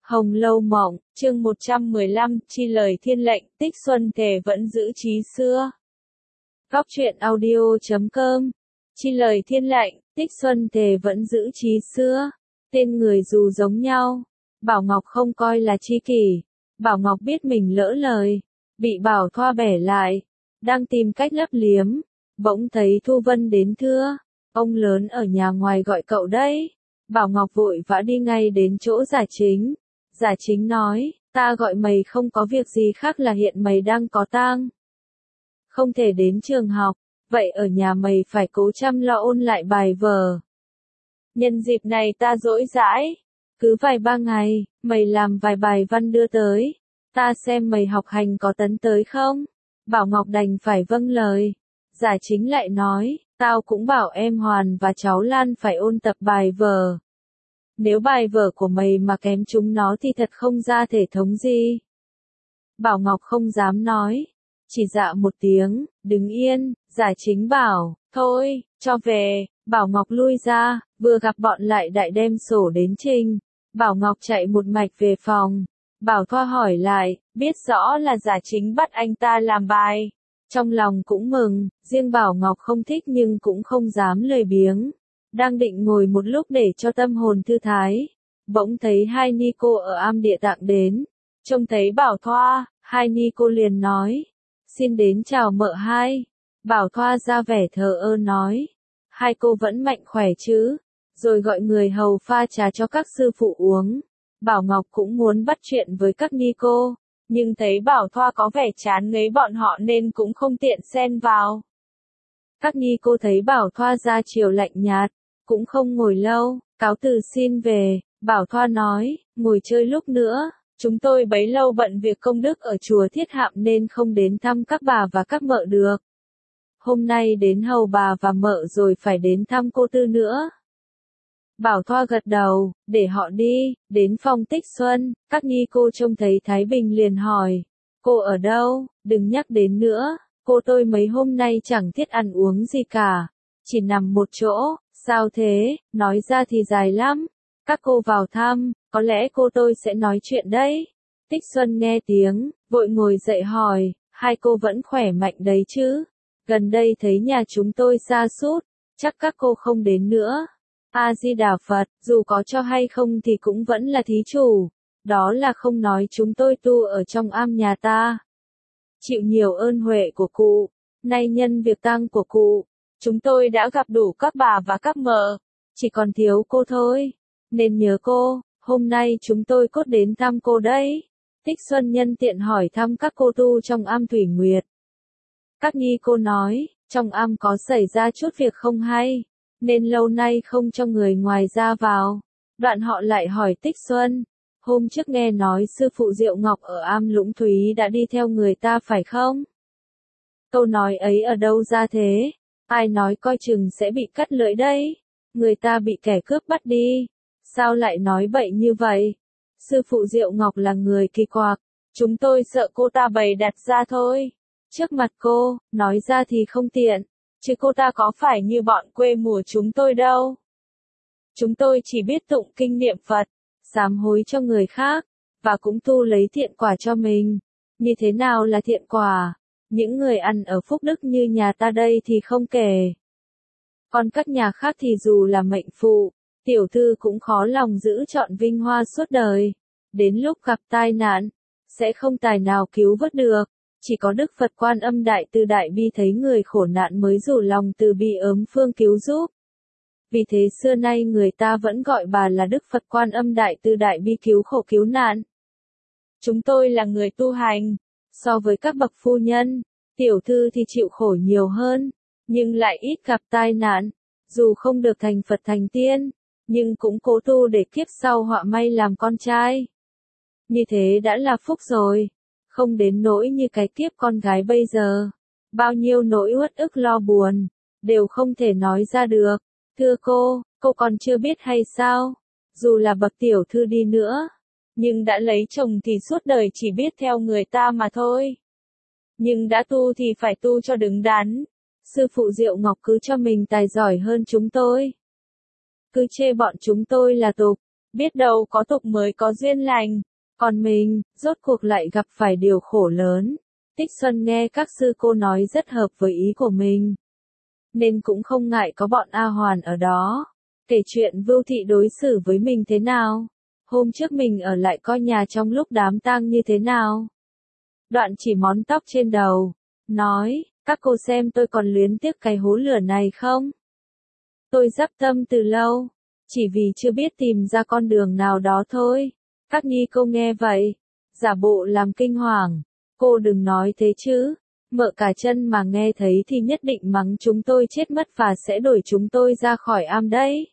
Hồng Lâu Mộng, chương 115, chi lời thiên lệnh, Tích Xuân thề vẫn giữ chí xưa. Góc truyện audio.com. Chi lời thiên lệnh, Tích Xuân thề vẫn giữ chí xưa. Tên người dù giống nhau, Bảo Ngọc không coi là tri kỷ. Bảo Ngọc biết mình lỡ lời, bị Bảo Thoa bẻ lại, đang tìm cách lấp liếm, bỗng thấy Thu Vân đến thưa, ông lớn ở nhà ngoài gọi cậu đấy. Bảo Ngọc vội vã đi ngay đến chỗ Giả Chính. Giả Chính nói, ta gọi mày không có việc gì khác là hiện mày đang có tang, không thể đến trường học, vậy ở nhà mày phải cố chăm lo ôn lại bài vở. Nhân dịp này ta rỗi rãi, cứ vài ba ngày, mày làm vài bài văn đưa tới, ta xem mày học hành có tấn tới không? Bảo Ngọc đành phải vâng lời. Giả Chính lại nói, tao cũng bảo em Hoàn và cháu Lan phải ôn tập bài vở. Nếu bài vở của mày mà kém chúng nó thì thật không ra thể thống gì. Bảo Ngọc không dám nói, chỉ dạ một tiếng, đứng yên. Giả Chính bảo, thôi, cho về. Bảo Ngọc lui ra, vừa gặp bọn lại đại đem sổ đến trình. Bảo Ngọc chạy một mạch về phòng. Bảo Thoa hỏi lại, biết rõ là Giả Chính bắt anh ta làm bài. Trong lòng cũng mừng, riêng Bảo Ngọc không thích nhưng cũng không dám lười biếng. Đang định ngồi một lúc để cho tâm hồn thư thái, bỗng thấy hai ni cô ở am địa tạng đến. Trông thấy Bảo Thoa, hai ni cô liền nói, xin đến chào mợ hai. Bảo Thoa ra vẻ thờ ơ nói, hai cô vẫn mạnh khỏe chứ, rồi gọi người hầu pha trà cho các sư phụ uống. Bảo Ngọc cũng muốn bắt chuyện với các ni cô, nhưng thấy Bảo Thoa có vẻ chán ngấy bọn họ nên cũng không tiện xen vào. Các ni cô thấy Bảo Thoa ra chiều lạnh nhạt, cũng không ngồi lâu, cáo từ xin về. Bảo Thoa nói, ngồi chơi lúc nữa, chúng tôi bấy lâu bận việc công đức ở chùa Thiết Hạm nên không đến thăm các bà và các mợ được. Hôm nay đến hầu bà và mợ rồi phải đến thăm cô Tư nữa. Bảo Thoa gật đầu, để họ đi. Đến phòng Tích Xuân, các ni cô trông thấy Thái Bình liền hỏi, cô ở đâu? Đừng nhắc đến nữa, cô tôi mấy hôm nay chẳng thiết ăn uống gì cả, chỉ nằm một chỗ. Sao thế? Nói ra thì dài lắm. Các cô vào thăm, có lẽ cô tôi sẽ nói chuyện đấy. Tích Xuân nghe tiếng, vội ngồi dậy hỏi, hai cô vẫn khỏe mạnh đấy chứ? Gần đây thấy nhà chúng tôi sa sút, chắc các cô không đến nữa. A Di Đà Phật, dù có cho hay không thì cũng vẫn là thí chủ. Đó là không nói chúng tôi tu ở trong am nhà ta. Chịu nhiều ơn huệ của cụ, nay nhân việc tang của cụ, chúng tôi đã gặp đủ các bà và các mợ, chỉ còn thiếu cô thôi, nên nhớ cô, hôm nay chúng tôi cốt đến thăm cô đấy. Tích Xuân nhân tiện hỏi thăm các cô tu trong am Thủy Nguyệt. Các ni cô nói, trong am có xảy ra chút việc không hay, nên lâu nay không cho người ngoài ra vào. Đoạn họ lại hỏi Tích Xuân, hôm trước nghe nói sư phụ Diệu Ngọc ở am Lũng Thúy đã đi theo người ta phải không? Câu nói ấy ở đâu ra thế? Ai nói coi chừng sẽ bị cắt lưỡi đấy, người ta bị kẻ cướp bắt đi, sao lại nói bậy như vậy? Sư phụ Diệu Ngọc là người kỳ quặc, chúng tôi sợ cô ta bày đặt ra thôi. Trước mặt cô, nói ra thì không tiện, chứ cô ta có phải như bọn quê mùa chúng tôi đâu. Chúng tôi chỉ biết tụng kinh niệm Phật, sám hối cho người khác, và cũng tu lấy thiện quả cho mình. Như thế nào là thiện quả? Những người ăn ở phúc đức như nhà ta đây thì không kể. Còn các nhà khác thì dù là mệnh phụ, tiểu thư cũng khó lòng giữ trọn vinh hoa suốt đời. Đến lúc gặp tai nạn, sẽ không tài nào cứu vớt được. Chỉ có Đức Phật Quan Âm Đại Từ Đại Bi thấy người khổ nạn mới rủ lòng từ bi ớm phương cứu giúp. Vì thế xưa nay người ta vẫn gọi bà là Đức Phật Quan Âm Đại Từ Đại Bi cứu khổ cứu nạn. Chúng tôi là người tu hành, so với các bậc phu nhân, tiểu thư thì chịu khổ nhiều hơn, nhưng lại ít gặp tai nạn. Dù không được thành Phật thành tiên, nhưng cũng cố tu để kiếp sau họa may làm con trai. Như thế đã là phúc rồi, không đến nỗi như cái kiếp con gái bây giờ. Bao nhiêu nỗi uất ức lo buồn, đều không thể nói ra được. Thưa cô còn chưa biết hay sao? Dù là bậc tiểu thư đi nữa, nhưng đã lấy chồng thì suốt đời chỉ biết theo người ta mà thôi. Nhưng đã tu thì phải tu cho đứng đắn. Sư phụ Diệu Ngọc cứ cho mình tài giỏi hơn chúng tôi, cứ chê bọn chúng tôi là tục, biết đâu có tục mới có duyên lành. Còn mình, rốt cuộc lại gặp phải điều khổ lớn. Tích Xuân nghe các sư cô nói rất hợp với ý của mình, nên cũng không ngại có bọn A Hoàn ở đó. Kể chuyện Vưu Thị đối xử với mình thế nào. Hôm trước mình ở lại coi nhà trong lúc đám tang như thế nào. Đoạn chỉ món tóc trên đầu, nói, các cô xem tôi còn luyến tiếc cái hố lửa này không? Tôi dắp tâm từ lâu, chỉ vì chưa biết tìm ra con đường nào đó thôi. Các nhi cô nghe vậy, giả bộ làm kinh hoàng. Cô đừng nói thế chứ, mợ cả chân mà nghe thấy thì nhất định mắng chúng tôi chết mất và sẽ đuổi chúng tôi ra khỏi am đấy.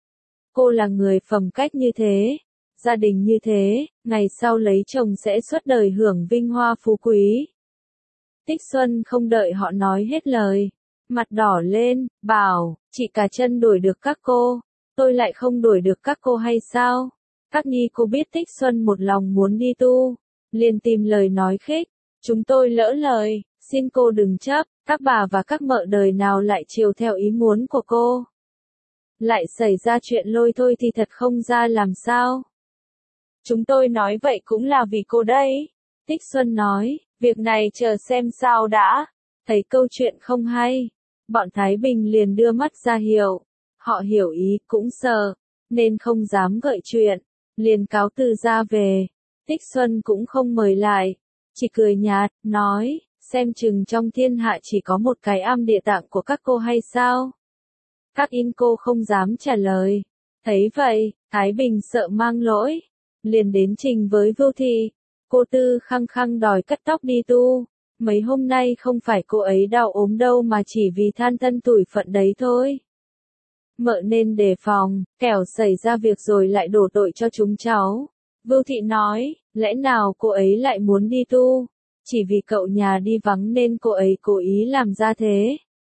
Cô là người phẩm cách như thế, gia đình như thế, ngày sau lấy chồng sẽ suốt đời hưởng vinh hoa phú quý. Tích Xuân không đợi họ nói hết lời, mặt đỏ lên, bảo, chị cả chân đuổi được các cô, tôi lại không đuổi được các cô hay sao? Các nhi cô biết Tích Xuân một lòng muốn đi tu, liền tìm lời nói khích, chúng tôi lỡ lời, xin cô đừng chấp, các bà và các mợ đời nào lại chiều theo ý muốn của cô. Lại xảy ra chuyện lôi thôi thì thật không ra làm sao. Chúng tôi nói vậy cũng là vì cô đấy. Tích Xuân nói, việc này chờ xem sao đã. Thấy câu chuyện không hay, bọn Thái Bình liền đưa mắt ra hiệu. Họ hiểu ý cũng sợ, nên không dám gợi chuyện, liền cáo từ ra về. Tích Xuân cũng không mời lại, chỉ cười nhạt, nói, xem chừng trong thiên hạ chỉ có một cái am địa tạng của các cô hay sao? Các in cô không dám trả lời. Thấy vậy, Thái Bình sợ mang lỗi, liền đến trình với Vưu Thị. Cô Tư khăng khăng đòi cắt tóc đi tu. Mấy hôm nay không phải cô ấy đau ốm đâu mà chỉ vì than thân tủi phận đấy thôi. Mợ nên đề phòng, kẻo xảy ra việc rồi lại đổ tội cho chúng cháu. Vưu Thị nói, lẽ nào cô ấy lại muốn đi tu? Chỉ vì cậu nhà đi vắng nên cô ấy cố ý làm ra thế.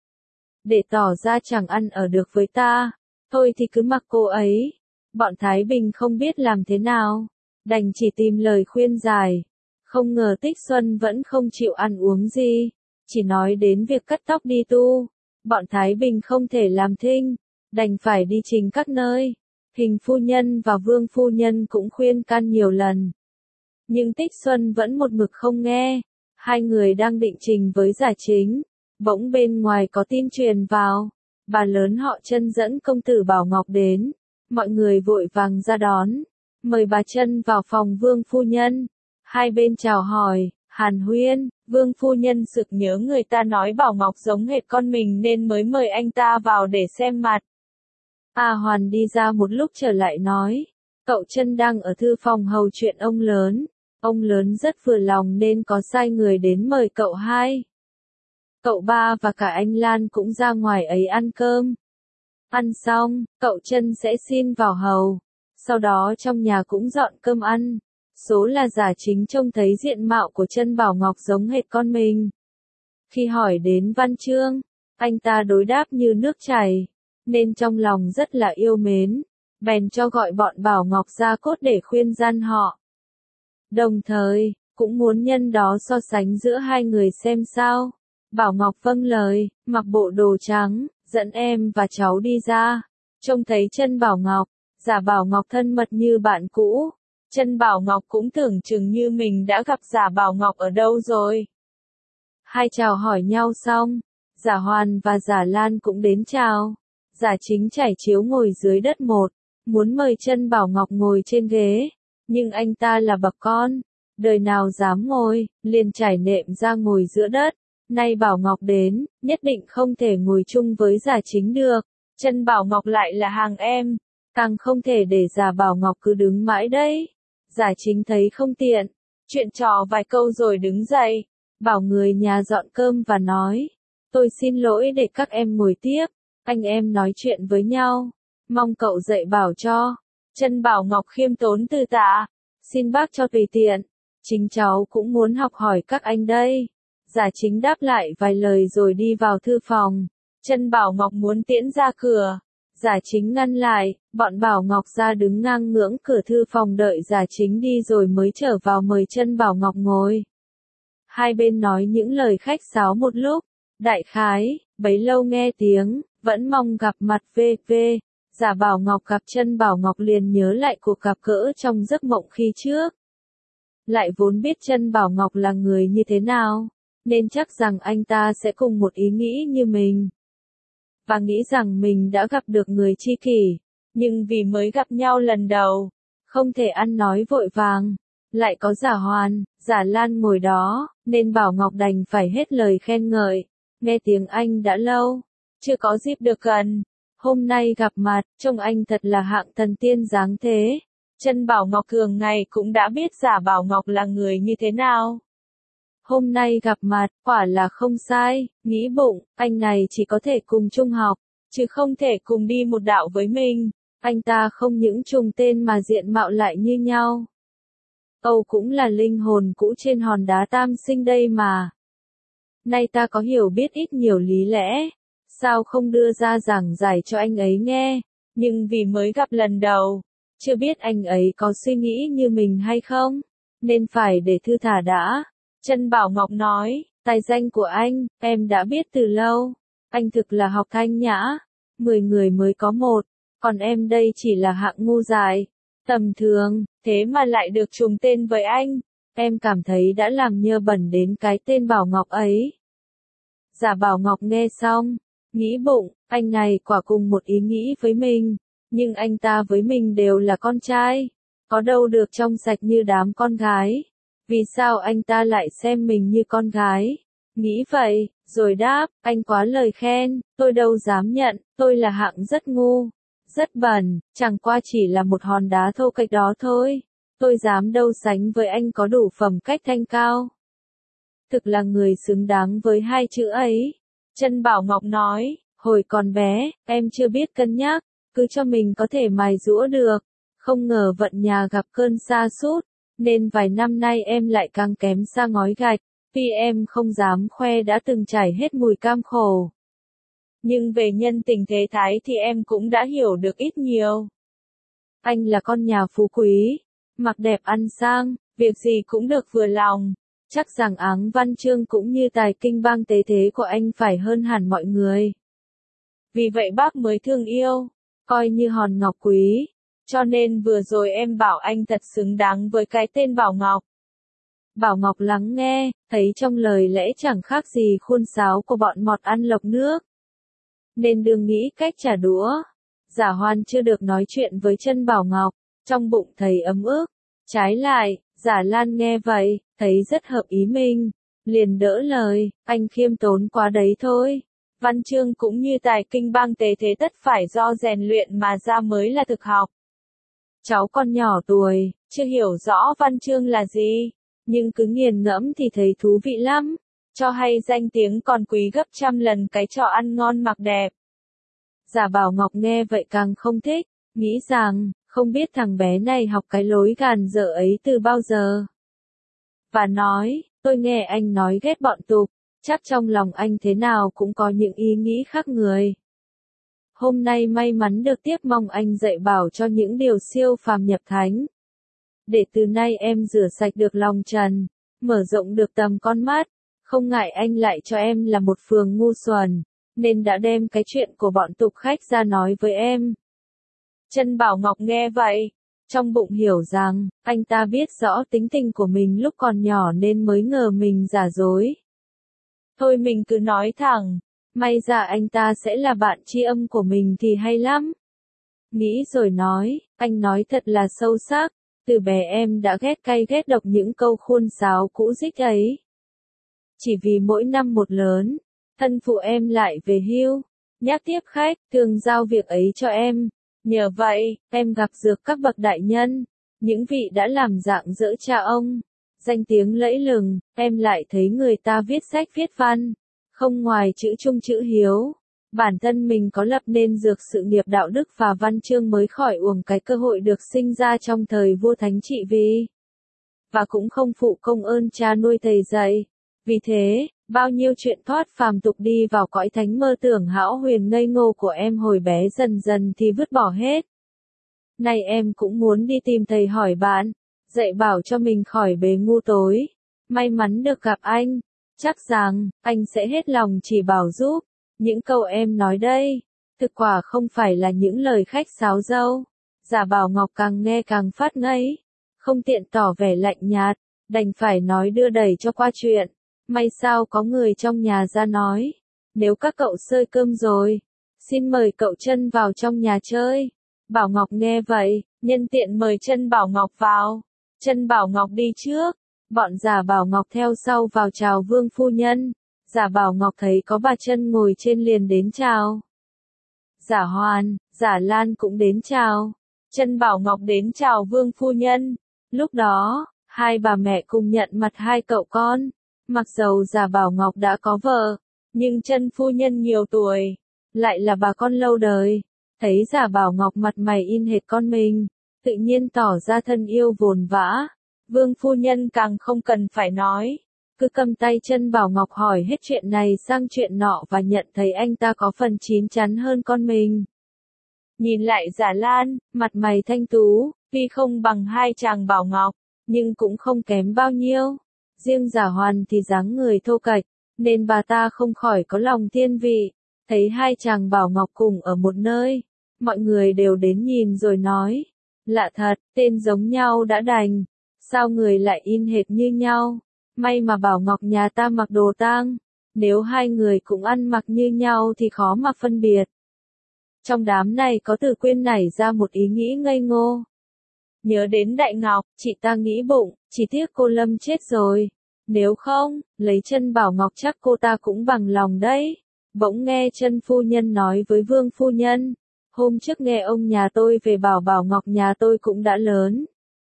Để tỏ ra chẳng ăn ở được với ta. Thôi thì cứ mặc cô ấy. Bọn Thái Bình không biết làm thế nào, đành chỉ tìm lời khuyên giải. Không ngờ Tích Xuân vẫn không chịu ăn uống gì, chỉ nói đến việc cắt tóc đi tu. Bọn Thái Bình không thể làm thinh, đành phải đi trình các nơi. Hình phu nhân và Vương phu nhân cũng khuyên can nhiều lần. Nhưng Tích Xuân vẫn một mực không nghe. Hai người đang định trình với Giả Chính, bỗng bên ngoài có tin truyền vào. Bà lớn họ Chân dẫn công tử Bảo Ngọc đến. Mọi người vội vàng ra đón, mời bà Chân vào phòng Vương phu nhân. Hai bên chào hỏi, hàn huyên, Vương phu nhân sực nhớ người ta nói Bảo Ngọc giống hệt con mình nên mới mời anh ta vào để xem mặt. A Hoàn đi ra một lúc trở lại nói, cậu Chân đang ở thư phòng hầu chuyện ông lớn. Ông lớn rất vừa lòng nên có sai người đến mời cậu hai. Cậu ba và cả anh Lan cũng ra ngoài ấy ăn cơm. Ăn xong, cậu Chân sẽ xin vào hầu. Sau đó trong nhà cũng dọn cơm ăn. Số là Giả Chính trông thấy diện mạo của Chân Bảo Ngọc giống hệt con mình. Khi hỏi đến Văn Chương, anh ta đối đáp như nước chảy, nên trong lòng rất là yêu mến. Bèn cho gọi bọn Bảo Ngọc ra cốt để khuyên gian họ. Đồng thời, cũng muốn nhân đó so sánh giữa hai người xem sao. Bảo Ngọc vâng lời, mặc bộ đồ trắng, dẫn em và cháu đi ra. Trông thấy Chân Bảo Ngọc, Giả Bảo Ngọc thân mật như bạn cũ. Chân Bảo Ngọc cũng tưởng chừng như mình đã gặp Giả Bảo Ngọc ở đâu rồi. Hai chào hỏi nhau xong, Giả Hoàn và Giả Lan cũng đến chào. Giả Chính trải chiếu ngồi dưới đất một, muốn mời Chân Bảo Ngọc ngồi trên ghế. Nhưng anh ta là bậc con, đời nào dám ngồi, liền trải nệm ra ngồi giữa đất. Nay Bảo Ngọc đến, nhất định không thể ngồi chung với Giả Chính được. Chân Bảo Ngọc lại là hàng em, càng không thể để Giả Bảo Ngọc cứ đứng mãi đấy. Giả Chính thấy không tiện, chuyện trò vài câu rồi đứng dậy, bảo người nhà dọn cơm và nói, tôi xin lỗi để các em ngồi tiếp, anh em nói chuyện với nhau, mong cậu dạy bảo cho. Chân Bảo Ngọc khiêm tốn từ tạ, xin bác cho tùy tiện, chính cháu cũng muốn học hỏi các anh đây. Giả Chính đáp lại vài lời rồi đi vào thư phòng. Chân Bảo Ngọc muốn tiễn ra cửa, Giả Chính ngăn lại, bọn Bảo Ngọc ra đứng ngang ngưỡng cửa thư phòng đợi Giả Chính đi rồi mới trở vào mời Chân Bảo Ngọc ngồi. Hai bên nói những lời khách sáo một lúc, đại khái, bấy lâu nghe tiếng, vẫn mong gặp mặt v.v. Giả Bảo Ngọc gặp Chân Bảo Ngọc liền nhớ lại cuộc gặp gỡ trong giấc mộng khi trước. Lại vốn biết Chân Bảo Ngọc là người như thế nào, nên chắc rằng anh ta sẽ cùng một ý nghĩ như mình. Và nghĩ rằng mình đã gặp được người tri kỷ, nhưng vì mới gặp nhau lần đầu, không thể ăn nói vội vàng. Lại có Giả Hoàn, Giả Lan ngồi đó, nên Bảo Ngọc đành phải hết lời khen ngợi. Nghe tiếng anh đã lâu, chưa có dịp được gần. Hôm nay gặp mặt, trông anh thật là hạng thần tiên dáng thế. Chân Bảo Ngọc thường ngày cũng đã biết Giả Bảo Ngọc là người như thế nào. Hôm nay gặp mặt, quả là không sai, nghĩ bụng, anh này chỉ có thể cùng chung học, chứ không thể cùng đi một đạo với mình. Anh ta không những trùng tên mà diện mạo lại như nhau. Âu cũng là linh hồn cũ trên hòn đá tam sinh đây mà. Nay ta có hiểu biết ít nhiều lý lẽ, sao không đưa ra giảng giải cho anh ấy nghe, nhưng vì mới gặp lần đầu, chưa biết anh ấy có suy nghĩ như mình hay không, nên phải để thư thả đã. Chân Bảo Ngọc nói, tài danh của anh, em đã biết từ lâu, anh thực là học thanh nhã, 10 người mới có một, còn em đây chỉ là hạng ngu dại, tầm thường, thế mà lại được trùng tên với anh, em cảm thấy đã làm nhơ bẩn đến cái tên Bảo Ngọc ấy. Giả Bảo Ngọc nghe xong, nghĩ bụng, anh này quả cùng một ý nghĩ với mình, nhưng anh ta với mình đều là con trai, có đâu được trong sạch như đám con gái. Vì sao anh ta lại xem mình như con gái? Nghĩ vậy, rồi đáp, anh quá lời khen, tôi đâu dám nhận, tôi là hạng rất ngu, rất bẩn, chẳng qua chỉ là một hòn đá thô kệch đó thôi. Tôi dám đâu sánh với anh có đủ phẩm cách thanh cao. Thực là người xứng đáng với hai chữ ấy. Chân Bảo Ngọc nói, hồi còn bé, em chưa biết cân nhắc, cứ cho mình có thể mài giũa được. Không ngờ vận nhà gặp cơn sa sút, nên vài năm nay em lại càng kém xa ngói gạch, vì em không dám khoe đã từng trải hết mùi cam khổ. Nhưng về nhân tình thế thái thì em cũng đã hiểu được ít nhiều. Anh là con nhà phú quý, mặc đẹp ăn sang, việc gì cũng được vừa lòng. Chắc rằng áng văn chương cũng như tài kinh bang tế thế của anh phải hơn hẳn mọi người. Vì vậy bác mới thương yêu, coi như hòn ngọc quý. Cho nên vừa rồi em bảo anh thật xứng đáng với cái tên Bảo Ngọc. Bảo Ngọc lắng nghe, thấy trong lời lẽ chẳng khác gì khuôn sáo của bọn mọt ăn lộc nước. Nên đừng nghĩ cách trả đũa. Giả Hoan chưa được nói chuyện với Chân Bảo Ngọc, trong bụng thấy ấm ức. Trái lại, Giả Lan nghe vậy, thấy rất hợp ý mình, liền đỡ lời, anh khiêm tốn quá đấy thôi. Văn chương cũng như tài kinh bang tế thế tất phải do rèn luyện mà ra mới là thực học. Cháu còn nhỏ tuổi, chưa hiểu rõ văn chương là gì, nhưng cứ nghiền ngẫm thì thấy thú vị lắm, cho hay danh tiếng còn quý gấp trăm lần cái trò ăn ngon mặc đẹp. Giả Bảo Ngọc nghe vậy càng không thích, nghĩ rằng, không biết thằng bé này học cái lối gàn dở ấy từ bao giờ. Và nói, tôi nghe anh nói ghét bọn tục, chắc trong lòng anh thế nào cũng có những ý nghĩ khác người. Hôm nay may mắn được tiếp mong anh dạy bảo cho những điều siêu phàm nhập thánh. Để từ nay em rửa sạch được lòng trần, mở rộng được tầm con mắt, không ngại anh lại cho em là một phường ngu xuẩn, nên đã đem cái chuyện của bọn tục khách ra nói với em. Chân Bảo Ngọc nghe vậy, trong bụng hiểu rằng, anh ta biết rõ tính tình của mình lúc còn nhỏ nên mới ngờ mình giả dối. Thôi mình cứ nói thẳng. May ra anh ta sẽ là bạn tri âm của mình thì hay lắm. Nghĩ rồi nói, anh nói thật là sâu sắc, từ bé em đã ghét cay ghét độc những câu khuôn sáo cũ dích ấy. Chỉ vì mỗi năm một lớn, thân phụ em lại về hưu, nhắc tiếp khách, thường giao việc ấy cho em. Nhờ vậy, em gặp được các bậc đại nhân, những vị đã làm dạng dỡ cha ông, danh tiếng lẫy lừng, em lại thấy người ta viết sách viết văn. Không ngoài chữ trung chữ hiếu, bản thân mình có lập nên dược sự nghiệp đạo đức và văn chương mới khỏi uổng cái cơ hội được sinh ra trong thời vua thánh trị vì. Và cũng không phụ công ơn cha nuôi thầy dạy. Vì thế, bao nhiêu chuyện thoát phàm tục đi vào cõi thánh mơ tưởng hão huyền ngây ngô của em hồi bé dần dần thì vứt bỏ hết. Này em cũng muốn đi tìm thầy hỏi bạn, dạy bảo cho mình khỏi bề ngu tối. May mắn được gặp anh. Chắc rằng, anh sẽ hết lòng chỉ bảo giúp. Những câu em nói đây, Thực quả không phải là những lời khách sáo dâu. Giả Bảo Ngọc càng nghe càng phát ngấy, không tiện tỏ vẻ lạnh nhạt, đành phải nói đưa đẩy cho qua chuyện. May sao có người trong nhà ra nói, nếu các cậu xơi cơm rồi, xin mời cậu Trân vào trong nhà chơi. Bảo Ngọc nghe vậy, nhân tiện mời Trân Bảo Ngọc vào. Trân Bảo Ngọc đi trước, bọn Giả Bảo Ngọc theo sau vào chào Vương phu nhân. Giả Bảo Ngọc thấy có bà Trân ngồi trên liền đến chào. Giả Hoàn, Giả Lan cũng đến chào. Trân Bảo Ngọc đến chào Vương phu nhân. Lúc đó, hai bà mẹ cùng nhận mặt hai cậu con. Mặc dầu Giả Bảo Ngọc đã có vợ, nhưng Trân phu nhân nhiều tuổi, lại là bà con lâu đời. Thấy Giả Bảo Ngọc mặt mày in hệt con mình, tự nhiên tỏ ra thân yêu vồn vã. Vương phu nhân càng không cần phải nói, cứ cầm tay Trân Bảo Ngọc hỏi hết chuyện này sang chuyện nọ và nhận thấy anh ta có phần chín chắn hơn con mình. Nhìn lại Giả Lan, mặt mày thanh tú, tuy không bằng hai chàng Bảo Ngọc, nhưng cũng không kém bao nhiêu. Riêng Giả Hoàn thì dáng người thô kệch, nên bà ta không khỏi có lòng thiên vị. Thấy hai chàng Bảo Ngọc cùng ở một nơi, mọi người đều đến nhìn rồi nói, lạ thật, tên giống nhau đã đành, sao người lại in hệt như nhau, may mà Bảo Ngọc nhà ta mặc đồ tang, nếu hai người cũng ăn mặc như nhau thì khó mà phân biệt. Trong đám này có Từ Quyên nảy ra một ý nghĩ ngây ngô. Nhớ đến Đại Ngọc, chị ta nghĩ bụng, chỉ tiếc cô Lâm chết rồi, nếu không, lấy Trân Bảo Ngọc chắc cô ta cũng bằng lòng đấy. Bỗng nghe Trân phu nhân nói với Vương phu nhân, hôm trước nghe ông nhà tôi về bảo Bảo Ngọc nhà tôi cũng đã lớn.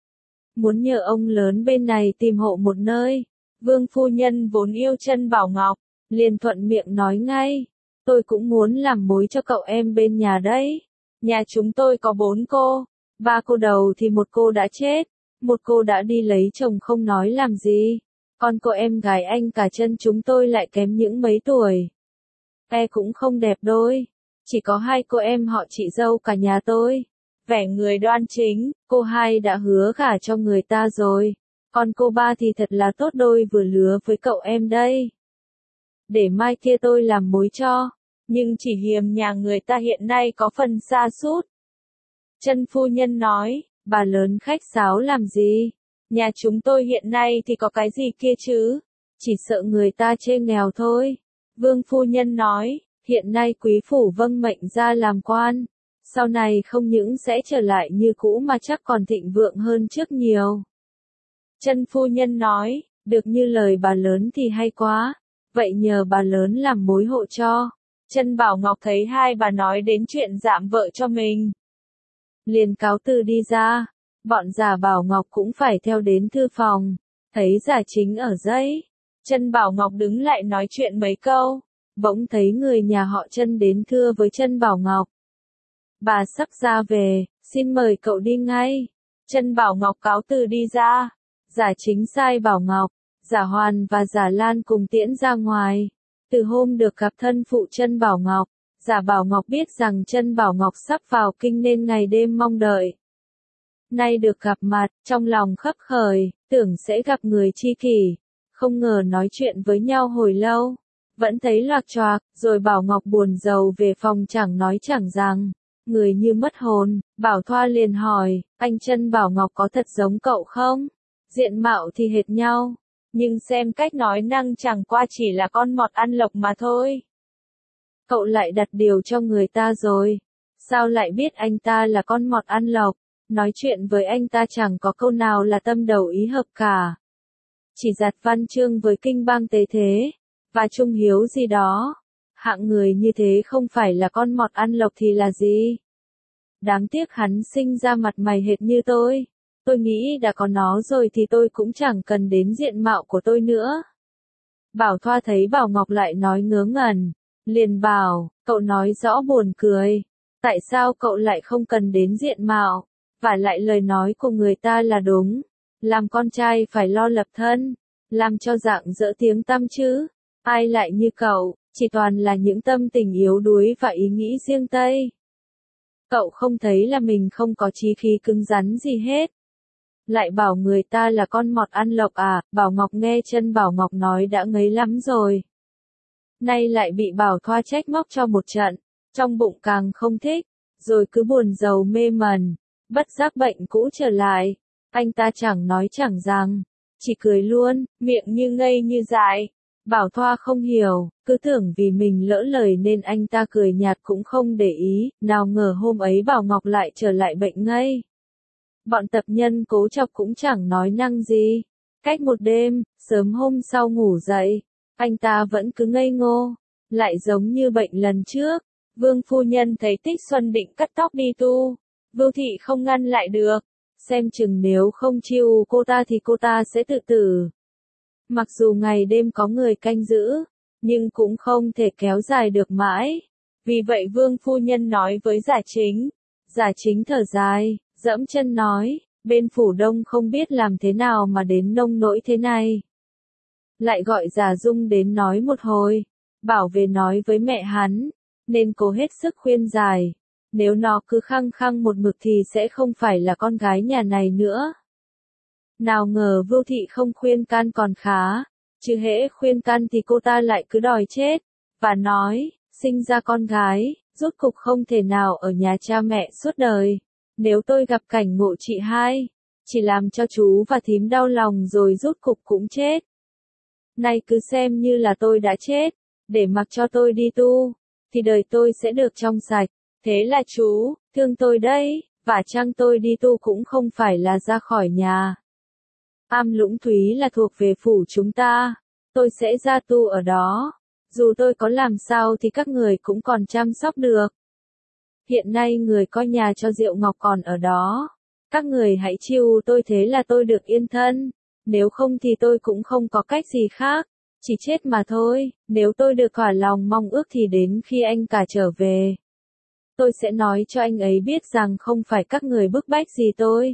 Muốn nhờ ông lớn bên này tìm hộ một nơi. Vương phu nhân vốn yêu Trân Bảo Ngọc, liền thuận miệng nói ngay, tôi cũng muốn làm mối cho cậu em bên nhà đấy. Nhà chúng tôi có 4 cô, 3 cô đầu thì một cô đã chết, một cô đã đi lấy chồng không nói làm gì, còn cô em gái anh cả Trân chúng tôi lại kém những mấy tuổi. Cũng không đẹp đôi, chỉ có 2 cô em họ chị dâu cả nhà tôi. Vẻ người đoan chính, cô 2 đã hứa gả cho người ta rồi, còn cô 3 thì thật là tốt đôi vừa lứa với cậu em đây. Để mai kia tôi làm mối cho, nhưng chỉ hiềm nhà người ta hiện nay có phần xa sút. Trân phu nhân nói, bà lớn khách sáo làm gì, nhà chúng tôi hiện nay thì có cái gì kia chứ, chỉ sợ người ta chê nghèo thôi. Vương phu nhân nói, hiện nay quý phủ vâng mệnh ra làm quan, sau này không những sẽ trở lại như cũ mà chắc còn thịnh vượng hơn trước nhiều. Trân phu nhân nói, được như lời bà lớn thì hay quá, vậy nhờ bà lớn làm mối hộ cho. Trân Bảo Ngọc thấy hai bà nói đến chuyện dạm vợ cho mình, liền cáo từ đi ra. Bọn Giả Bảo Ngọc cũng phải theo đến thư phòng, thấy Giả Chính ở dãy. Trân Bảo Ngọc đứng lại nói chuyện mấy câu, bỗng thấy người nhà họ Trân đến thưa với Trân Bảo Ngọc. Bà sắp ra về, xin mời cậu đi ngay. Trân Bảo Ngọc cáo từ đi ra. Giả Chính sai Bảo Ngọc, Giả Hoàn và Giả Lan cùng tiễn ra ngoài. Từ hôm được gặp thân phụ Trân Bảo Ngọc, Giả Bảo Ngọc biết rằng Trân Bảo Ngọc sắp vào kinh nên ngày đêm mong đợi. Nay được gặp mặt, trong lòng khấp khởi, tưởng sẽ gặp người tri kỷ, không ngờ nói chuyện với nhau hồi lâu, vẫn thấy loạc choạc, rồi Bảo Ngọc buồn rầu về phòng chẳng nói chẳng rằng, người như mất hồn. Bảo Thoa liền hỏi, anh Trân Bảo Ngọc có thật giống cậu không? Diện mạo thì hệt nhau, nhưng xem cách nói năng chẳng qua chỉ là con mọt ăn lộc mà thôi. Cậu lại đặt điều cho người ta rồi, sao lại biết anh ta là con mọt ăn lộc? Nói chuyện với anh ta chẳng có câu nào là tâm đầu ý hợp cả. Chỉ giặt văn chương với kinh bang tế thế, và trung hiếu gì đó. Hạng người như thế không phải là con mọt ăn lộc thì là gì? Đáng tiếc hắn sinh ra mặt mày hệt như tôi. Tôi nghĩ đã có nó rồi thì tôi cũng chẳng cần đến diện mạo của tôi nữa. Bảo Thoa thấy Bảo Ngọc lại nói ngớ ngẩn, liền bảo, cậu nói rõ buồn cười. Tại sao cậu lại không cần đến diện mạo? Và lại lời nói của người ta là đúng. Làm con trai phải lo lập thân, làm cho dạng dỡ tiếng tăm chứ. Ai lại như cậu, chỉ toàn là những tâm tình yếu đuối và ý nghĩ riêng Tây. Cậu không thấy là mình không có chí khí cứng rắn gì hết. Lại bảo người ta là con mọt ăn lộc à? Bảo Ngọc nghe Trân Bảo Ngọc nói đã ngấy lắm rồi. Nay lại bị Bảo Thoa trách móc cho một trận. trong bụng càng không thích, rồi cứ buồn rầu mê mẩn, bất giác bệnh cũ trở lại. Anh ta chẳng nói chẳng rằng, chỉ cười luôn, miệng như ngây như dại. Bảo Thoa không hiểu, cứ tưởng vì mình lỡ lời nên anh ta cười nhạt cũng không để ý, nào ngờ hôm ấy Bảo Ngọc lại trở lại bệnh ngay. Bọn tập nhân cố chọc cũng chẳng nói năng gì. Cách một đêm, sớm hôm sau ngủ dậy, anh ta vẫn cứ ngây ngô, lại giống như bệnh lần trước. Vương phu nhân thấy Tích Xuân định cắt tóc đi tu, Vưu Thị không ngăn lại được, xem chừng nếu không chiêu cô ta thì cô ta sẽ tự tử. Mặc dù ngày đêm có người canh giữ, nhưng cũng không thể kéo dài được mãi. Vì vậy Vương phu nhân nói với Giả Chính thở dài, dẫm chân nói, bên phủ đông không biết làm thế nào mà đến nông nỗi thế này. Lại gọi Giả Dung đến nói một hồi, bảo về nói với mẹ hắn, nên cố hết sức khuyên giải. Nếu nó cứ khăng khăng một mực thì sẽ không phải là con gái nhà này nữa. Nào ngờ Vưu Thị không khuyên can còn khá, chứ hễ khuyên can thì cô ta lại cứ đòi chết, và nói, sinh ra con gái, rốt cục không thể nào ở nhà cha mẹ suốt đời. Nếu tôi gặp cảnh ngộ chị hai, chỉ làm cho chú và thím đau lòng rồi rốt cục cũng chết. Nay cứ xem như là tôi đã chết, để mặc cho tôi đi tu, thì đời tôi sẽ được trong sạch. Thế là chú, thương tôi đấy, và chăng tôi đi tu cũng không phải là ra khỏi nhà. Am Lũng Thúy là thuộc về phủ chúng ta, tôi sẽ ra tu ở đó. Dù tôi có làm sao thì các người cũng còn chăm sóc được. Hiện nay người coi nhà cho Diệu Ngọc còn ở đó. Các người hãy chiêu tôi thế là tôi được yên thân. Nếu không thì tôi cũng không có cách gì khác. Chỉ chết mà thôi. Nếu tôi được thỏa lòng mong ước thì đến khi anh cả trở về, tôi sẽ nói cho anh ấy biết rằng không phải các người bức bách gì tôi.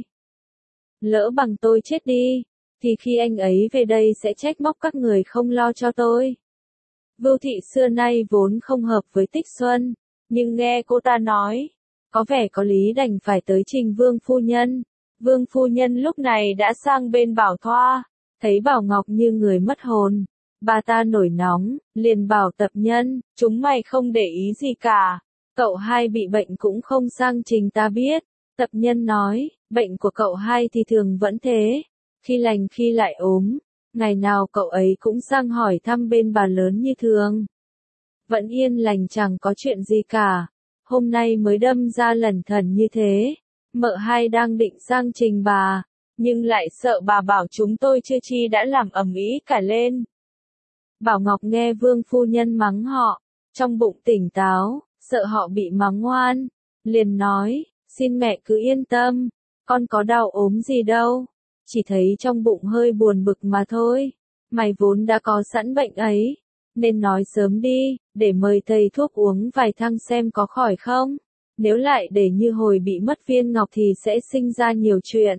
Lỡ bằng tôi chết đi, thì khi anh ấy về đây sẽ trách móc các người không lo cho tôi. Vưu Thị xưa nay vốn không hợp với Tích Xuân, nhưng nghe cô ta nói, có vẻ có lý đành phải tới trình Vương phu nhân. Vương phu nhân lúc này đã sang bên Bảo Thoa, thấy Bảo Ngọc như người mất hồn. Bà ta nổi nóng, liền bảo tập nhân, chúng mày không để ý gì cả. Cậu hai bị bệnh cũng không sang trình ta biết. Tập nhân nói, bệnh của cậu hai thì thường vẫn thế, khi lành khi lại ốm. Ngày nào cậu ấy cũng sang hỏi thăm bên bà lớn như thường. Vẫn yên lành chẳng có chuyện gì cả. Hôm nay mới đâm ra lẩn thẩn như thế. Mợ hai đang định sang trình bà, nhưng lại sợ bà bảo chúng tôi chưa chi đã làm ầm ĩ cả lên. Bảo Ngọc nghe Vương phu nhân mắng họ, trong bụng tỉnh táo, sợ họ bị mắng ngoan, liền nói, xin mẹ cứ yên tâm, con có đau ốm gì đâu, chỉ thấy trong bụng hơi buồn bực mà thôi. Mày vốn đã có sẵn bệnh ấy, nên nói sớm đi, để mời thầy thuốc uống vài thang xem có khỏi không. Nếu lại để như hồi bị mất viên ngọc thì sẽ sinh ra nhiều chuyện.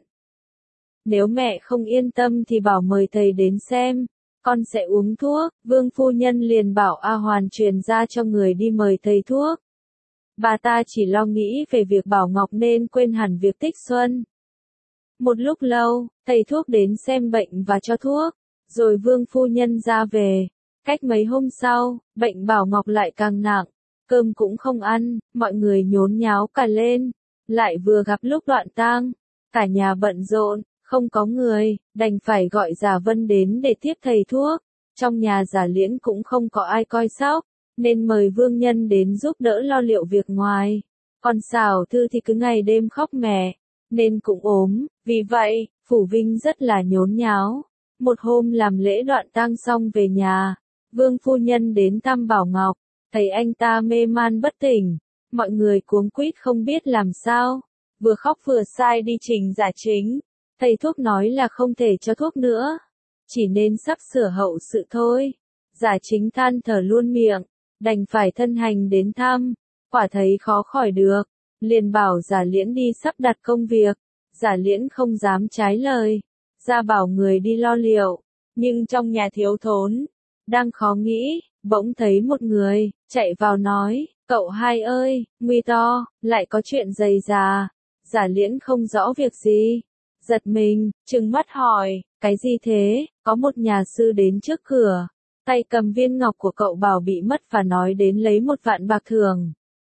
Nếu mẹ không yên tâm thì bảo mời thầy đến xem, con sẽ uống thuốc. Vương phu nhân liền bảo A Hoàn truyền ra cho người đi mời thầy thuốc. Bà ta chỉ lo nghĩ về việc Bảo Ngọc nên quên hẳn việc Tích Xuân. Một lúc lâu, thầy thuốc đến xem bệnh và cho thuốc, rồi Vương phu nhân ra về. Cách mấy hôm sau, bệnh Bảo Ngọc lại càng nặng, cơm cũng không ăn, mọi người nhốn nháo cả lên. Lại vừa gặp lúc đoạn tang, cả nhà bận rộn, không có người, đành phải gọi Giả Vân đến để tiếp thầy thuốc. Trong nhà Giả Liễn cũng không có ai coi sóc, nên mời Vương Nhân đến giúp đỡ lo liệu việc ngoài. Còn Sảo Thư thì cứ ngày đêm khóc mẹ, nên cũng ốm, vì vậy, Phủ Vinh rất là nhốn nháo. Một hôm làm lễ đoạn tang xong về nhà, Vương phu nhân đến thăm Bảo Ngọc, thấy anh ta mê man bất tỉnh, mọi người cuống quýt không biết làm sao, vừa khóc vừa sai đi trình Giả Chính. Thầy thuốc nói là không thể cho thuốc nữa, chỉ nên sắp sửa hậu sự thôi. Giả Chính than thở luôn miệng, đành phải thân hành đến thăm, quả thấy khó khỏi được, liền bảo Giả Liễn đi sắp đặt công việc. Giả Liễn không dám trái lời, ra bảo người đi lo liệu, nhưng trong nhà thiếu thốn, đang khó nghĩ, bỗng thấy một người chạy vào nói, cậu hai ơi, nguy to, lại có chuyện dày già. Giả Liễn không rõ việc gì, giật mình, trừng mắt hỏi, cái gì thế? Có một nhà sư đến trước cửa, tay cầm viên ngọc của cậu bảo bị mất và nói đến lấy 1 vạn bạc thường.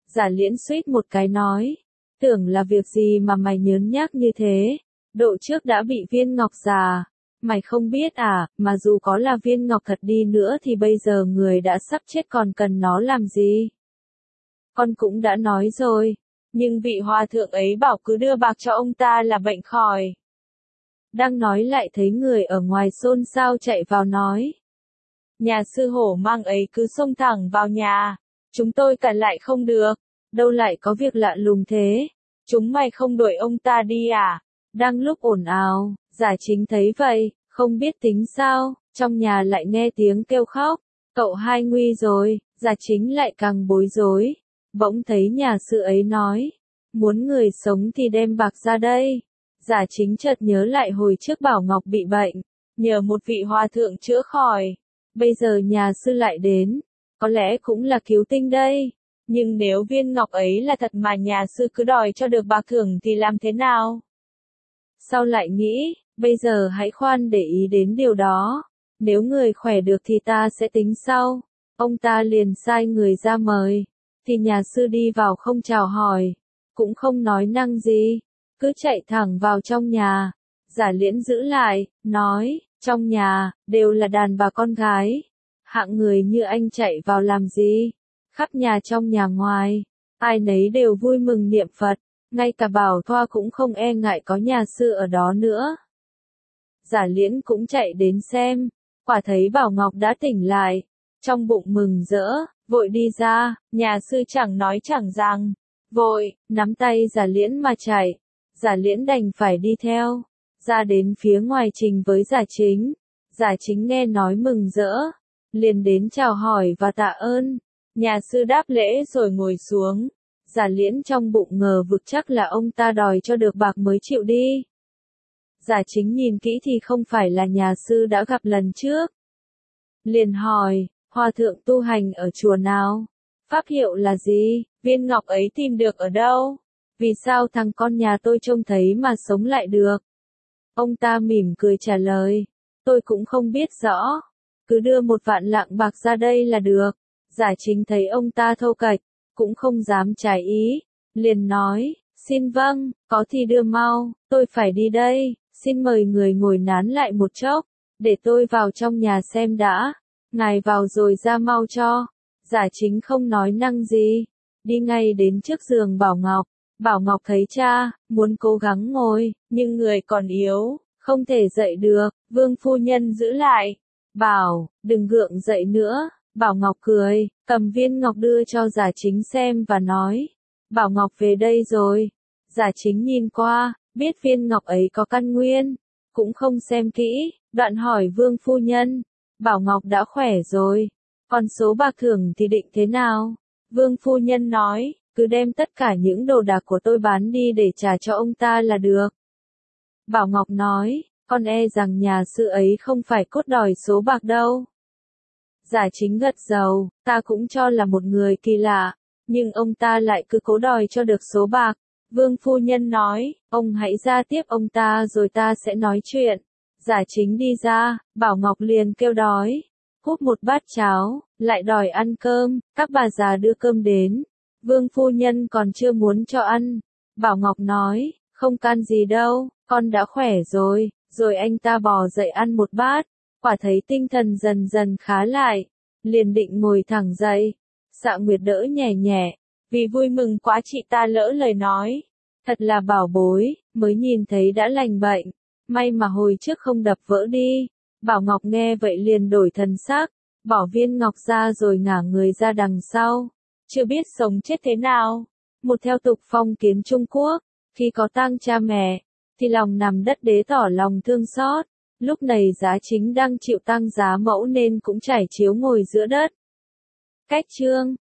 Giả Liễn suýt một cái nói. Tưởng là việc gì mà mày nhớn nhác như thế, độ trước đã bị viên ngọc già. Mày không biết à, mà dù có là viên ngọc thật đi nữa thì bây giờ người đã sắp chết còn cần nó làm gì? Con cũng đã nói rồi, nhưng vị hòa thượng ấy bảo cứ đưa bạc cho ông ta là bệnh khỏi. Đang nói lại thấy người ở ngoài xôn xao chạy vào nói. Nhà sư hổ mang ấy cứ xông thẳng vào nhà, chúng tôi cản lại không được, đâu lại có việc lạ lùng thế, chúng mày không đuổi ông ta đi à? Đang lúc ồn ào, Giả Chính thấy vậy, không biết tính sao, trong nhà lại nghe tiếng kêu khóc, cậu hai nguy rồi, Giả Chính lại càng bối rối, bỗng thấy nhà sư ấy nói, muốn người sống thì đem bạc ra đây. Giả Chính chợt nhớ lại hồi trước Bảo Ngọc bị bệnh, nhờ một vị hòa thượng chữa khỏi, bây giờ nhà sư lại đến, có lẽ cũng là cứu tinh đây, nhưng nếu viên ngọc ấy là thật mà nhà sư cứ đòi cho được bạc thưởng thì làm thế nào? Sau lại nghĩ, bây giờ hãy khoan để ý đến điều đó, nếu người khỏe được thì ta sẽ tính sau. Ông ta liền sai người ra mời, thì nhà sư đi vào không chào hỏi, cũng không nói năng gì, cứ chạy thẳng vào trong nhà. Giả Liễn giữ lại, nói, trong nhà, đều là đàn bà con gái, hạng người như anh chạy vào làm gì? Khắp nhà trong nhà ngoài, ai nấy đều vui mừng niệm Phật, ngay cả Bảo Thoa cũng không e ngại có nhà sư ở đó nữa. Giả Liễn cũng chạy đến xem, quả thấy Bảo Ngọc đã tỉnh lại, trong bụng mừng rỡ, vội đi ra, nhà sư chẳng nói chẳng rằng, vội, nắm tay Giả Liễn mà chạy, Giả Liễn đành phải đi theo, ra đến phía ngoài trình với Giả Chính. Giả Chính nghe nói mừng rỡ, liền đến chào hỏi và tạ ơn, nhà sư đáp lễ rồi ngồi xuống. Giả Liễn trong bụng ngờ vực chắc là ông ta đòi cho được bạc mới chịu đi. Giả Chính nhìn kỹ thì không phải là nhà sư đã gặp lần trước. Liền hỏi, hòa thượng tu hành ở chùa nào? Pháp hiệu là gì? Viên ngọc ấy tìm được ở đâu? Vì sao thằng con nhà tôi trông thấy mà sống lại được? Ông ta mỉm cười trả lời, tôi cũng không biết rõ, cứ đưa 1 vạn lạng bạc ra đây là được. Giả Chính thấy ông ta thô kệch, cũng không dám trái ý, liền nói, xin vâng, có thì đưa mau, tôi phải đi đây, xin mời người ngồi nán lại một chốc, để tôi vào trong nhà xem đã, ngài vào rồi ra mau cho. Giả Chính không nói năng gì, đi ngay đến trước giường Bảo Ngọc. Bảo Ngọc thấy cha, muốn cố gắng ngồi, nhưng người còn yếu, không thể dậy được, Vương phu nhân giữ lại, bảo, đừng gượng dậy nữa. Bảo Ngọc cười, cầm viên ngọc đưa cho Giả Chính xem và nói, Bảo Ngọc về đây rồi. Giả Chính nhìn qua, biết viên ngọc ấy có căn nguyên, cũng không xem kỹ, đoạn hỏi Vương phu nhân, Bảo Ngọc đã khỏe rồi, còn số bạc thưởng thì định thế nào? Vương phu nhân nói, cứ đem tất cả những đồ đạc của tôi bán đi để trả cho ông ta là được. Bảo Ngọc nói, con e rằng nhà sư ấy không phải cốt đòi số bạc đâu. Giả Chính gật đầu, ta cũng cho là một người kỳ lạ, nhưng ông ta lại cứ cố đòi cho được số bạc. Vương phu nhân nói, ông hãy ra tiếp ông ta rồi ta sẽ nói chuyện. Giả Chính đi ra, Bảo Ngọc liền kêu đói, húp một bát cháo, lại đòi ăn cơm, các bà già đưa cơm đến. Vương phu nhân còn chưa muốn cho ăn. Bảo Ngọc nói, không can gì đâu, con đã khỏe rồi, rồi anh ta bò dậy ăn một bát. Quả thấy tinh thần dần dần khá lại, liền định ngồi thẳng dậy. Xạ Nguyệt đỡ nhẹ nhẹ, vì vui mừng quá chị ta lỡ lời nói. Thật là bảo bối, mới nhìn thấy đã lành bệnh, may mà hồi trước không đập vỡ đi. Bảo Ngọc nghe vậy liền đổi thần sắc, bỏ viên ngọc ra rồi ngả người ra đằng sau. Chưa biết sống chết thế nào. Một theo tục phong kiến Trung Quốc, khi có tang cha mẹ, thì lòng nằm đất đế tỏ lòng thương xót. Lúc này Giá Chính đang chịu tang giá mẫu nên cũng trải chiếu ngồi giữa đất. Cách chương